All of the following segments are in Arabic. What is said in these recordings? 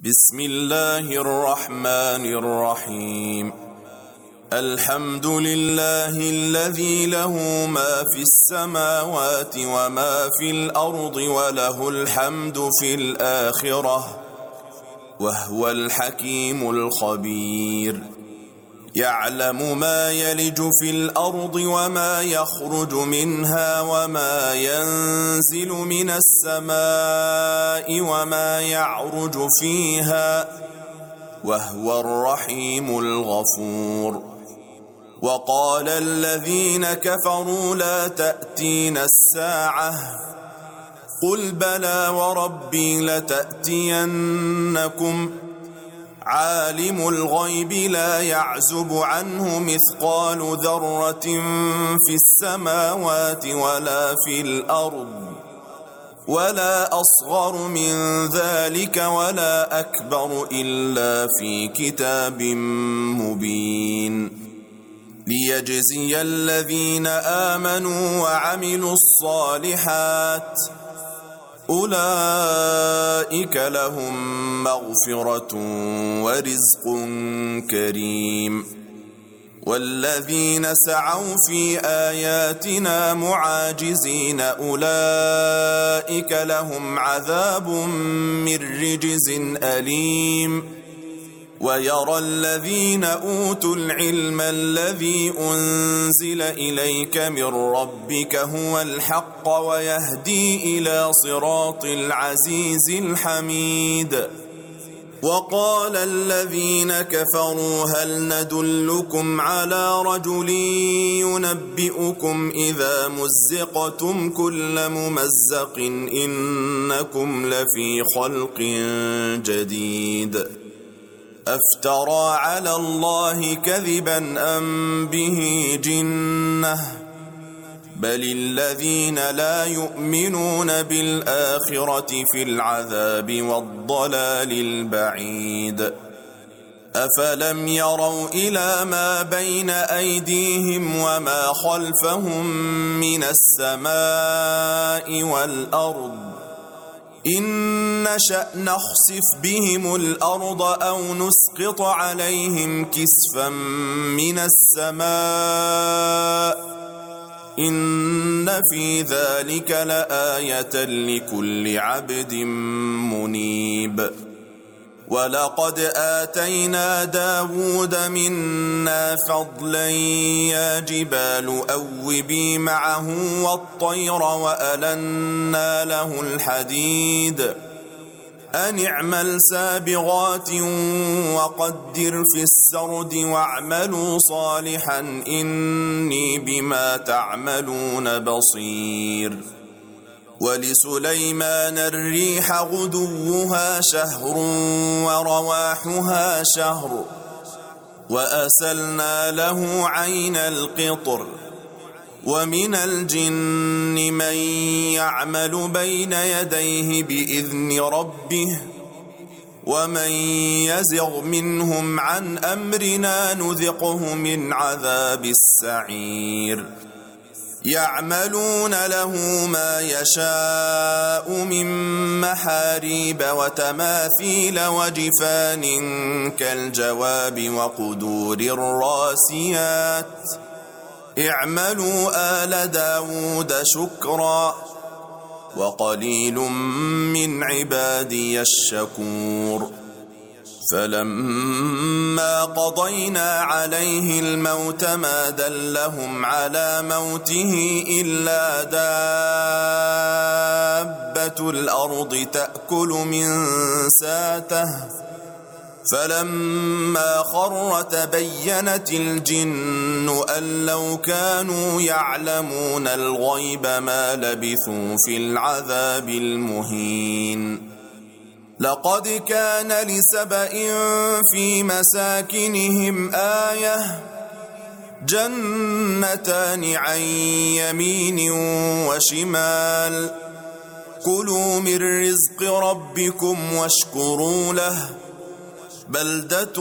بسم الله الرحمن الرحيم. الحمد لله الذي له ما في السماوات وما في الأرض وله الحمد في الآخرة وهو الحكيم الخبير. يعلم ما يلج في الأرض وما يخرج منها وما ينزل من السماء وما يعرج فيها وهو الرحيم الغفور. وقال الذين كفروا لا تأتينا الساعة قل بلى وربي لتأتينكم عالم الغيب لا يعزب عنه مثقال ذرة في السماوات ولا في الأرض ولا أصغر من ذلك ولا أكبر إلا في كتاب مبين ليجزي الذين آمنوا وعملوا الصالحات أولئك لهم مغفرة ورزق كريم. والذين سعوا في آياتنا معاجزين أولئك لهم عذاب من رجز أليم. ويرى الذين أوتوا العلم الذي أنزل إليك من ربك هو الحق ويهدي إلى صراط العزيز الحميد. وقال الذين كفروا هل ندلكم على رجل ينبئكم إذا مزقتم كل ممزق إنكم لفي خلق جديد. أفترى على الله كذبا أم به جنة بل الذين لا يؤمنون بالآخرة في العذاب والضلال البعيد. أفلم يروا إلى ما بين أيديهم وما خلفهم من السماء والأرض إن نشأ نخسف بهم الأرض أو نسقط عليهم كسفا من السماء إن في ذلك لآية لكل عبد منيب. ولقد آتينا داود منا فضلا يا جبال أوبي معه والطير وألنا له الحديد أن اعمل سابغات وقدر في السرد واعملوا صالحا إني بما تعملون بصير. ولسليمان الريح غدوها شهر ورواحها شهر وأسلنا له عين القطر. ومن الجن من يعمل بين يديه بإذن ربه ومن يزغ منهم عن أمرنا نذقه من عذاب السعير. يعملون له ما يشاء من محاريب وتماثيل وجفان كالجواب وقدور الراسيات اعملوا آل داود شكرا وقليل من عبادي الشكور. فلما قضينا عليه الموت ما دلهم على موته إلا دابة الأرض تأكل من ساته فلما خر تبينت الجن أن لو كانوا يعلمون الغيب ما لبثوا في العذاب المهين. لقد كان لسبإ في مساكنهم آية جنتان عن يمين وشمال كلوا من رزق ربكم واشكروا له بلدة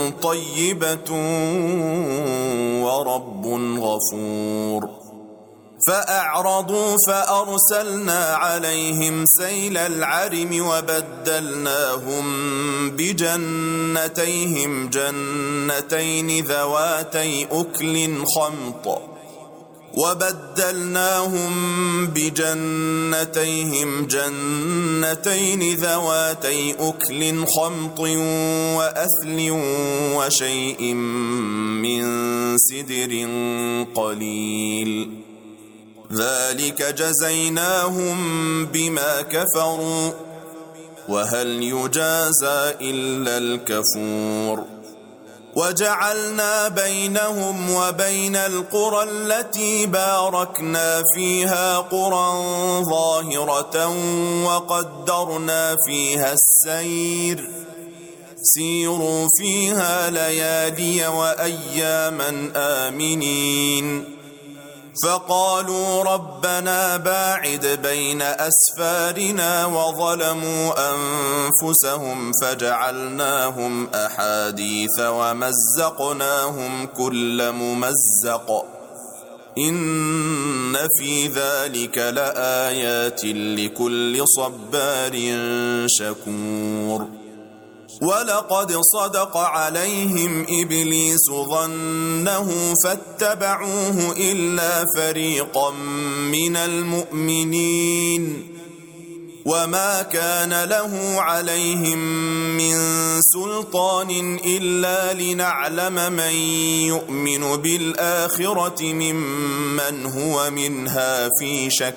طيبة ورب غفور. فأعرضوا فأرسلنا عليهم سيل العرم وبدلناهم بجنتين ذواتي أكل خمط وأثل وشيء من سدر قليل ذلك جزيناهم بما كفروا وهل يجازى إلا الكفور وجعلنا بينهم وبين القرى التي باركنا فيها قرى ظاهرة وقدرنا فيها السير سيروا فيها ليالي وأياما آمنين فقالوا ربنا باعد بين أسفارنا وظلموا أنفسهم فجعلناهم أحاديث ومزقناهم كل ممزق إن في ذلك لآيات لكل صبار شكور ولقد صدق عليهم إبليس ظنه فاتبعوه إلا فريقا من المؤمنين وما كان له عليهم من سلطان إلا لنعلم من يؤمن بالآخرة ممن هو منها في شك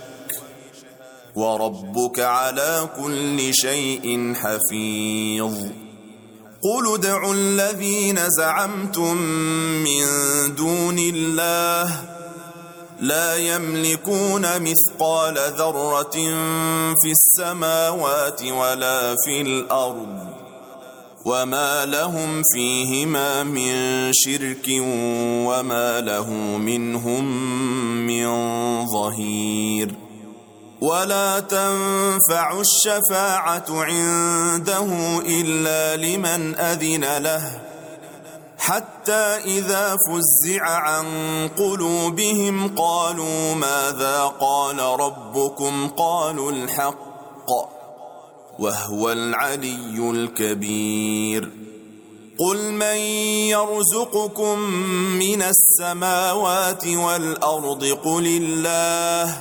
وربك على كل شيء حفيظ قل ادعوا الذين زعمتم من دون الله لا يملكون مثقال ذرة في السماوات ولا في الأرض وما لهم فيهما من شرك وما له منهم من ظهير ولا تنفع الشفاعة عنده إلا لمن أذن له حتى إذا فزع عن قلوبهم قالوا ماذا قال ربكم قالوا الحق وهو العلي الكبير قل من يرزقكم من السماوات والأرض قل الله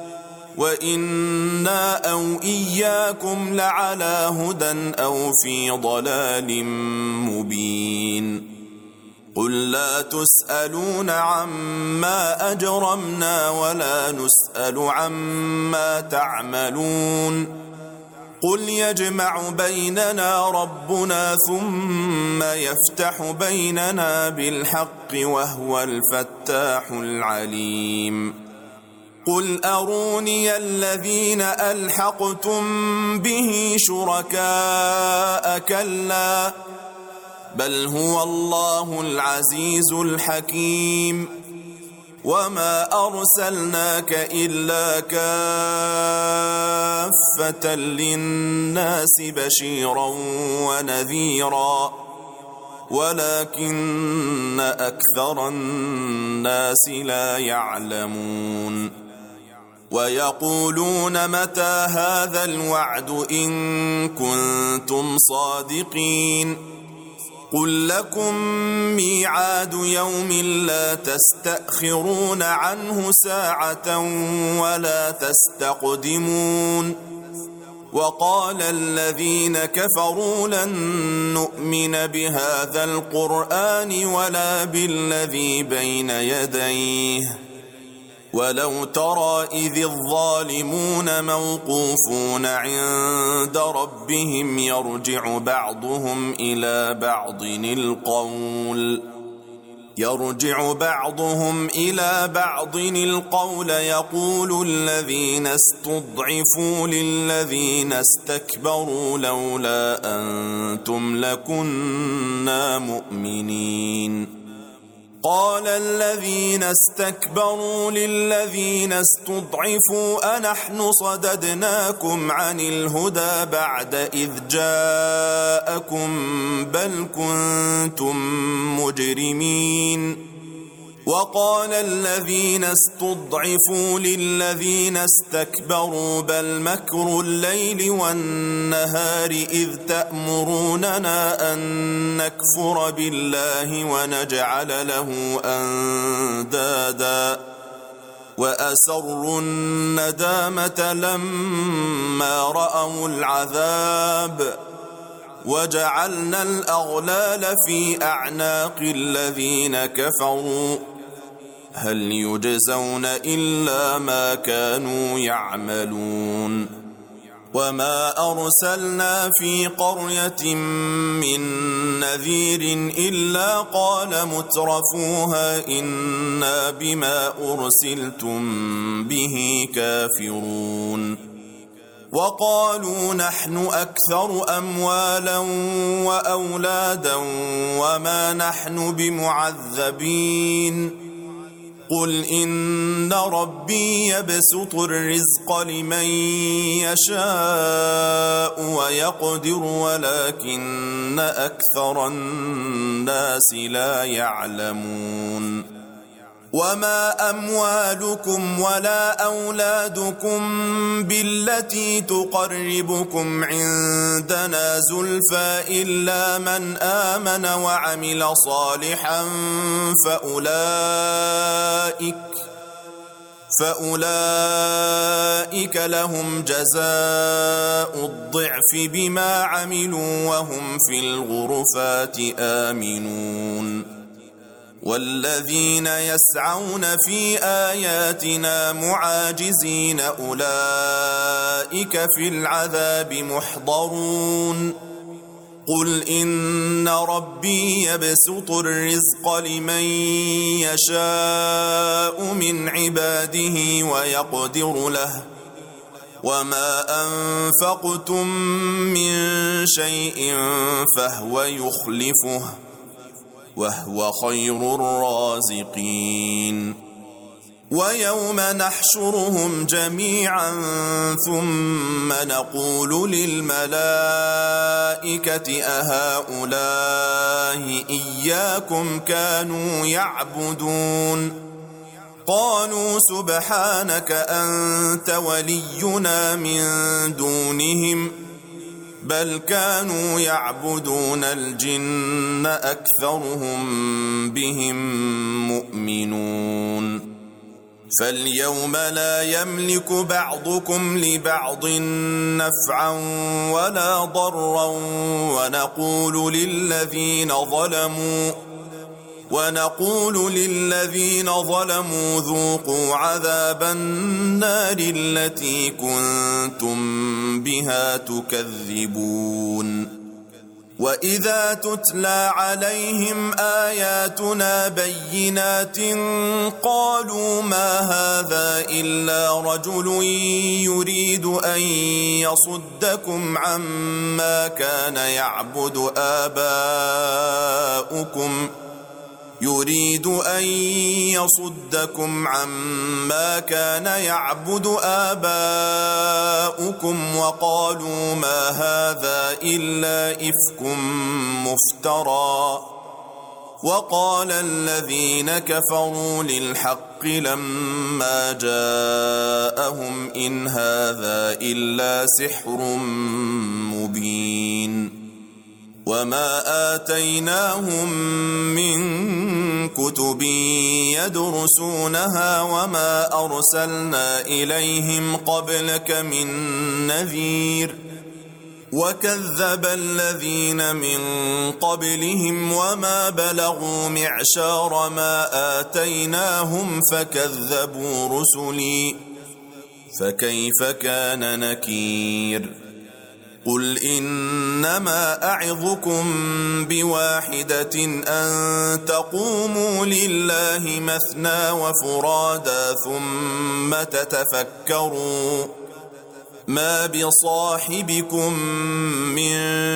وإنا أو إياكم لعلى هدى أو في ضلال مبين قل لا تسألون عما أجرمنا ولا نسأل عما تعملون قل يجمع بيننا ربنا ثم يفتح بيننا بالحق وهو الفتاح العليم قل أروني الذين ألحقتم به شركاء كلا بل هو الله العزيز الحكيم وما أرسلناك إلا كافة للناس بشيرا ونذيرا ولكن أكثر الناس لا يعلمون ويقولون متى هذا الوعد إن كنتم صادقين قل لكم ميعاد يوم لا تستأخرون عنه ساعة ولا تستقدمون وقال الذين كفروا لن نؤمن بهذا القرآن ولا بالذي بين يديه ولو ترى إذ الظالمون موقوفون عند ربهم يرجع بعضهم إلى بعض القول يقول الذين استضعفوا للذين استكبروا لولا أنتم لكنا مؤمنين قال الذين استكبروا للذين استضعفوا أنحن صددناكم عن الهدى بعد إذ جاءكم بل كنتم مجرمين وقال الذين استضعفوا للذين استكبروا بل مكر الليل والنهار إذ تأمروننا أن نكفر بالله ونجعل له أندادا وأسروا الندامة لما رأوا العذاب وجعلنا الأغلال في أعناق الذين كفروا هل يجزون إلا ما كانوا يعملون وما أرسلنا في قرية من نذير إلا قال مترفوها إنا بما أرسلتم به كافرون وقالوا نحن أكثر أموالا وأولادا وما نحن بمعذبين قل إن ربي يبسط الرزق لمن يشاء ويقدر ولكن أكثر الناس لا يعلمون وما أموالكم ولا أولادكم بالتي تقربكم عندنا زلفى إلا من آمن وعمل صالحا فأولئك لهم جزاء الضعف بما عملوا وهم في الغرفات آمنون والذين يسعون في آياتنا معاجزين أولئك في العذاب محضرون قل إن ربي يبسط الرزق لمن يشاء من عباده ويقدر له وما أنفقتم من شيء فهو يخلفه وهو خير الرازقين ويوم نحشرهم جميعا ثم نقول للملائكة أهؤلاء إياكم كانوا يعبدون قالوا سبحانك أنت ولينا من دونهم بل كانوا يعبدون الجن أكثرهم بهم مؤمنون فاليوم لا يملك بعضكم لبعض نفعا ولا ضرا ونقول للذين ظلموا ذوقوا عذاب النار التي كنتم بها تكذبون وإذا تتلى عليهم آياتنا بينات قالوا ما هذا إلا رجل يريد أن يصدكم عما كان يعبد آباؤكم وقالوا ما هذا إلا إفك مفترى وقال الذين كفروا للحق لما جاءهم إن هذا إلا سحر مبين وما آتيناهم من كتب يدرسونها وما أرسلنا إليهم قبلك من نذير وكذب الذين من قبلهم وما بلغوا معشار ما آتيناهم فكذبوا رسلي فكيف كان نكير قل إنما أعظكم بواحدة أن تقوموا لله مثنى وفرادا ثم تتفكروا ما بصاحبكم من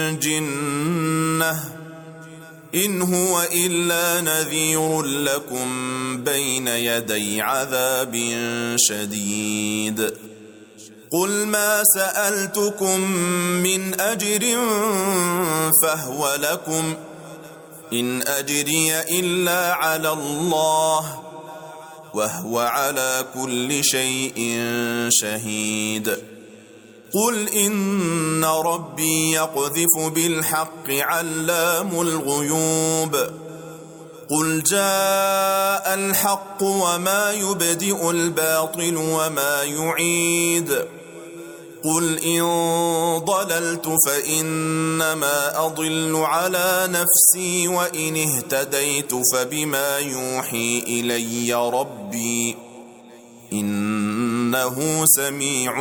جنة إن هو إلا نذير لكم بين يدي عذاب شديد قل ما سألتكم من أجر فهو لكم إن أجري إلا على الله وهو على كل شيء شهيد قل إن ربي يقذف بالحق علام الغيوب قل جاء الحق وما يبدئ الباطل وما يعيد قل إن ضللت فإنما أضل على نفسي وإن اهتديت فبما يوحي إلي ربي إنه سميع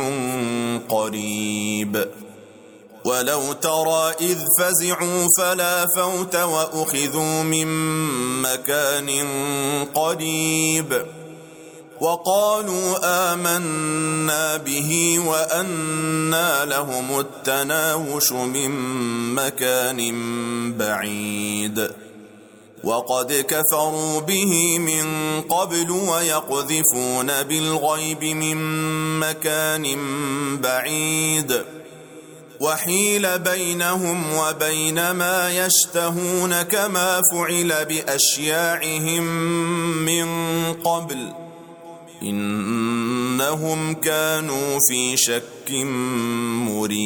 قريب ولو ترى إذ فزعوا فلا فوت وأخذوا من مكان قريب وقالوا آمنا به وأنى لهم التناوش من مكان بعيد وقد كفروا به من قبل ويقذفون بالغيب من مكان بعيد وحيل بينهم وبين ما يشتهون كما فعل بأشياعهم من قبل إنهم كانوا في شك